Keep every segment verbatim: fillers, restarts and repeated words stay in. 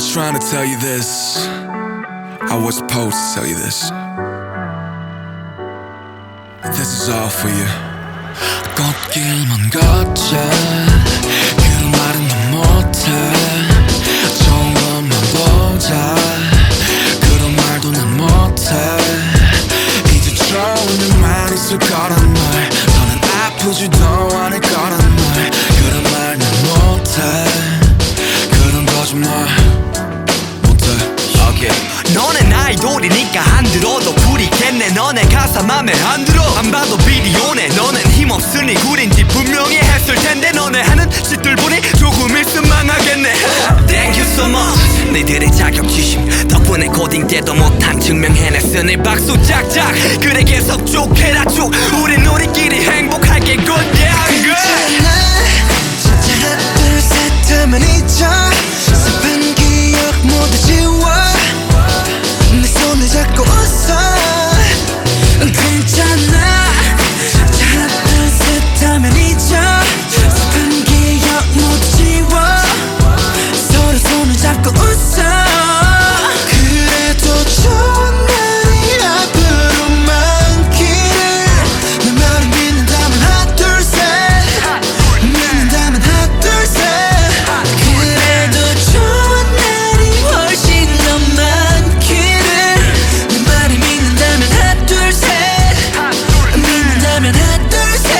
trying to tell you this. I was supposed to tell you this. This is all for you. 꽃길만 걷자 그 말은 난 못해 좋은 것만 보자 그런 말도 난 못해 이제 좋은 일만 있을 거란 말 너는 아프지도 않을 거란 말 그런 말 난 못해 그런 거짓말 못해. okay. 너넨 아이돌이니까 안 들어도 부리겠네. 너네 가사 맘에 안 들어 안 봐도 비디오네. 너넨 힘없으니 구린지 분명히 했을 텐데 너네 하는 짓들 보니 조금 있으면 망하겠네. Thank you so much. 너희들의 자격지심 덕분에 고딩 때도 못한 증명해냈으니 박수 짝짝. 그래 계속 쭉 해라 쭉. 우린 우리끼리 행복할게 good yeah good. 진짜 하나 둘 셋 하면 잊어 슬픈 기억 모두 지워 내 손을 잡고 웃어 괜찮아. 진짜 하나 둘 셋 하면 잊어 슬픈 기억 모두 지워 서로 손을 잡고 웃어 그래도 좋은 날이 앞으로 많기를 내 말을 믿는다면 하나 둘 셋 믿는다면 하나 둘 셋 그래도 좋은 날이 훨씬 더 많기를 내 말을 믿는다면 하나 둘 셋 믿는다면 하나 둘 셋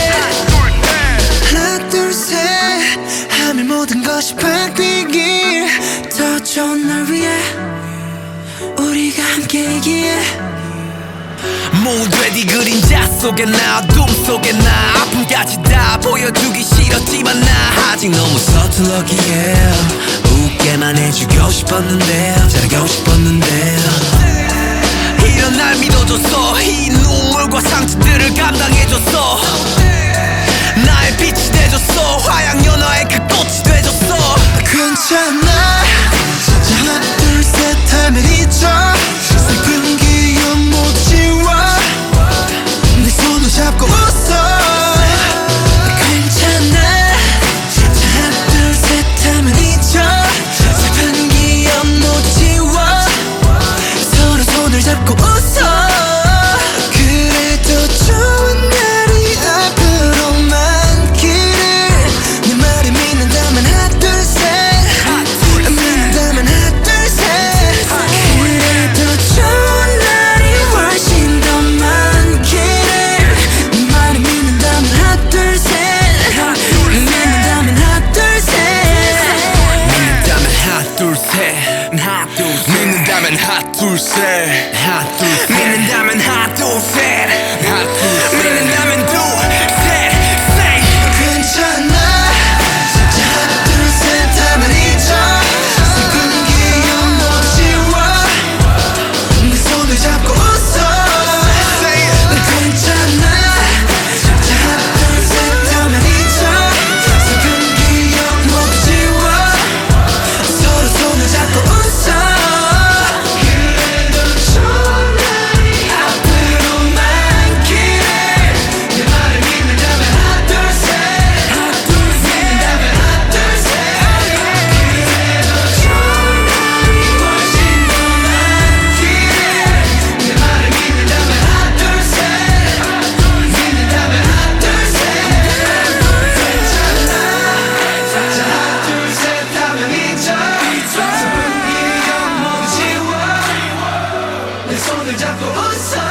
하나 둘 셋 하면 모든 것이 바뀌길 더 좋은 날 위해 우리가 함께이기에 모두의 네 그림자 속에 나 어둠 속에 나 아픔까지 다 보여주기 싫었지만 나 아직 너무 서툴렀기에 웃게만 해주고 싶었는데 잘하고 싶었는데 이런 날 믿어줬어. 이 눈물과 상처들을 감당해줬어. 나의 빛이 돼줬어. 화양연화의 그 꽃이 돼줬어. 괜찮아. 진짜 하나 둘 셋 하면 잊어 슬픈 기억 모두 지워 내 손을 잡고 웃어 괜찮아. 진짜 하나 둘 셋 하면 잊어 슬픈 기억 모두 지워 서로 손을 잡고 웃어 그래도 좋은 날이 앞으로 많기를 내 말을 믿는다면 하나 둘 셋 믿는다면 하나 둘 셋 그래도 좋은 날이 훨씬 더 많기를 내 말을 믿는다면 하나 둘 셋 믿는다면 하나 둘 셋 믿는다면 하나 둘셋 하나 둘셋 믿는다면 하나 둘셋 하나 둘셋 믿는다면 하나 둘셋 하나 둘셋 믿는다면 둘셋 괜찮아. 진짜 하나 둘 셋 하면 잊어 슬픈 기억 모두 지워 내 손을 잡고 웃어 괜찮아. 진짜 하나 둘 셋 하면 잊어 슬픈 기억 모두 지워 서로 손을 잡고 웃어 그래도 좋은 날이 앞으로 많기를 내 말을 믿는다면 하나 둘 셋 하나 둘 셋 믿는다면 하나 둘 셋 그래도 좋은 날이 훨씬 더 많기를 내 말을 믿는다면 하나 둘 셋 믿는다면 하나 둘 셋 괜찮아. 진짜 하나 둘 셋 하면 잊어 슬픈 기억 모두 지워 내 손을 잡고 웃어